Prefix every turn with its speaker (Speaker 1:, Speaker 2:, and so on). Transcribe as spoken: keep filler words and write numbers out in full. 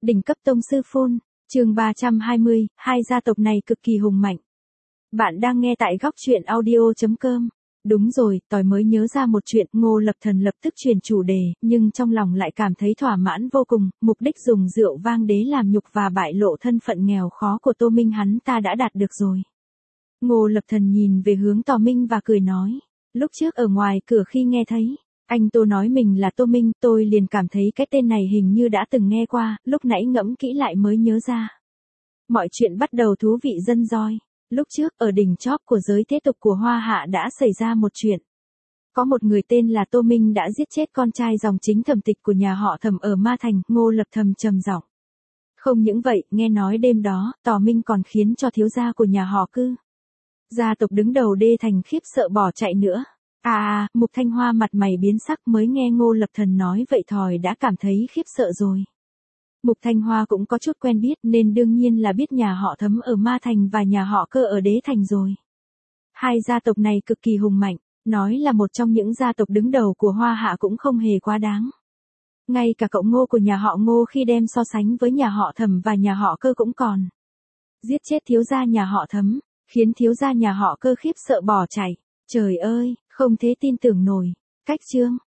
Speaker 1: Đỉnh cấp tông sư phôn, chương ba trăm hai mươi, hai gia tộc này cực kỳ hùng mạnh. Bạn đang nghe tại góc truyện audio chấm com. Đúng rồi, tỏi mới nhớ ra một chuyện, Ngô Lập Thần lập tức chuyển chủ đề, nhưng trong lòng lại cảm thấy thỏa mãn vô cùng, mục đích dùng rượu vang đế làm nhục và bại lộ thân phận nghèo khó của Tô Minh hắn ta đã đạt được rồi. Ngô Lập Thần nhìn về hướng Tò Minh và cười nói, lúc trước ở ngoài cửa khi nghe thấy anh Tô nói mình là Tô Minh, tôi liền cảm thấy cái tên này hình như đã từng nghe qua, lúc nãy ngẫm kỹ lại mới nhớ ra. Mọi chuyện bắt đầu thú vị dân roi. Lúc trước, ở đỉnh chóp của giới thế tục của Hoa Hạ đã xảy ra một chuyện. Có một người tên là Tô Minh đã giết chết con trai dòng chính Thẩm Tịch của nhà họ Thẩm ở Ma Thành, Ngô Lập Thầm trầm giọng. Không những vậy, nghe nói đêm đó, Tò Minh còn khiến cho thiếu gia của nhà họ Cư, gia tộc đứng đầu Đê Thành khiếp sợ bỏ chạy nữa. À à, Mục Thanh Hoa mặt mày biến sắc mới nghe Ngô Lập Thần nói vậy thòi đã cảm thấy khiếp sợ rồi. Mục Thanh Hoa cũng có chút quen biết nên đương nhiên là biết nhà họ Thấm ở Ma Thành và nhà họ Cơ ở Đế Thành rồi. Hai gia tộc này cực kỳ hùng mạnh, nói là một trong những gia tộc đứng đầu của Hoa Hạ cũng không hề quá đáng. Ngay cả cậu Ngô của nhà họ Ngô khi đem so sánh với nhà họ Thẩm và nhà họ Cơ cũng còn giết chết thiếu gia nhà họ Thấm, khiến thiếu gia nhà họ Cơ khiếp sợ bỏ chạy. Trời ơi, không thể tin tưởng nổi. Cách chương